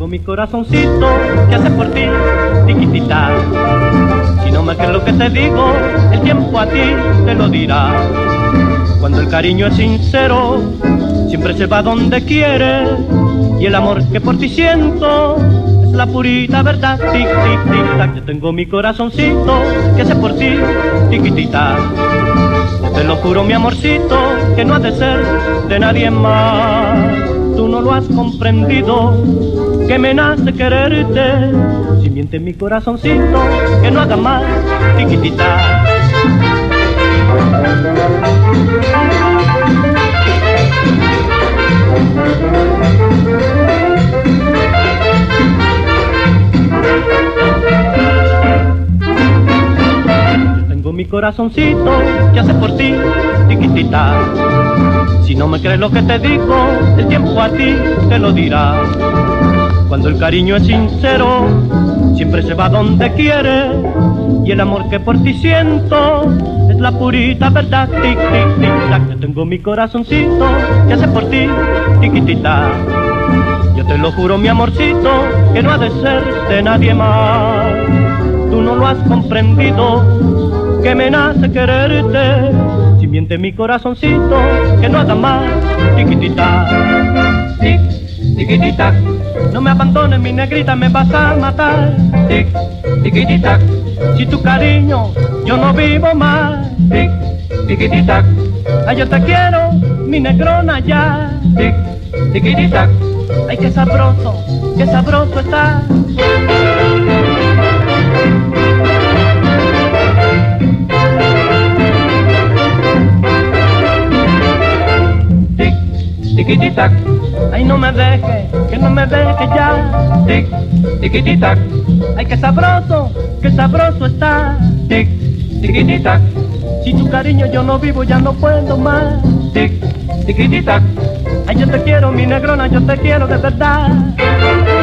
tengo mi corazoncito que hace por ti, tiquitita. Si no me crees lo que te digo, el tiempo a ti te lo dirá. Cuando el cariño es sincero, siempre se va donde quiere. Y el amor que por ti siento es la purita verdad. Tic, tic, tic, tac. Yo tengo mi corazoncito que hace por ti, tiquitita. Yo te lo juro, mi amorcito, que no ha de ser de nadie más. Tú no lo has comprendido, que me nace quererte. Si miente mi corazoncito, que no haga más, tiquitita. Yo tengo mi corazoncito que hace por ti, tiquitita. Si no me crees lo que te digo, el tiempo a ti te lo dirá. Cuando el cariño es sincero, siempre se va donde quiere. Y el amor que por ti siento es la purita verdad. Tic, tic, tic, tac. Yo tengo mi corazoncito que hace por ti, tiquitita. Yo te lo juro, mi amorcito, que no ha de ser de nadie más. Tú no lo has comprendido, que me nace quererte. Si miente mi corazoncito, que no haga más, tiquitita. Tic, tiquitita. No me abandones, mi negrita, me vas a matar. Tic, tiquitita. Si tu cariño yo no vivo más. Tic, tiquitita. Ay, yo te quiero, mi negrona ya. Tic, tiquitita. Ay, qué sabroso está. Tic, tiquitita. Ay, no me deje, que no me deje ya. Tic, tiquitita. Ay, qué sabroso está. Tic, tiquitita. Si tu cariño yo no vivo, ya no puedo más. Tic, tiquitita. Ay, yo te quiero, mi negrona, yo te quiero de verdad.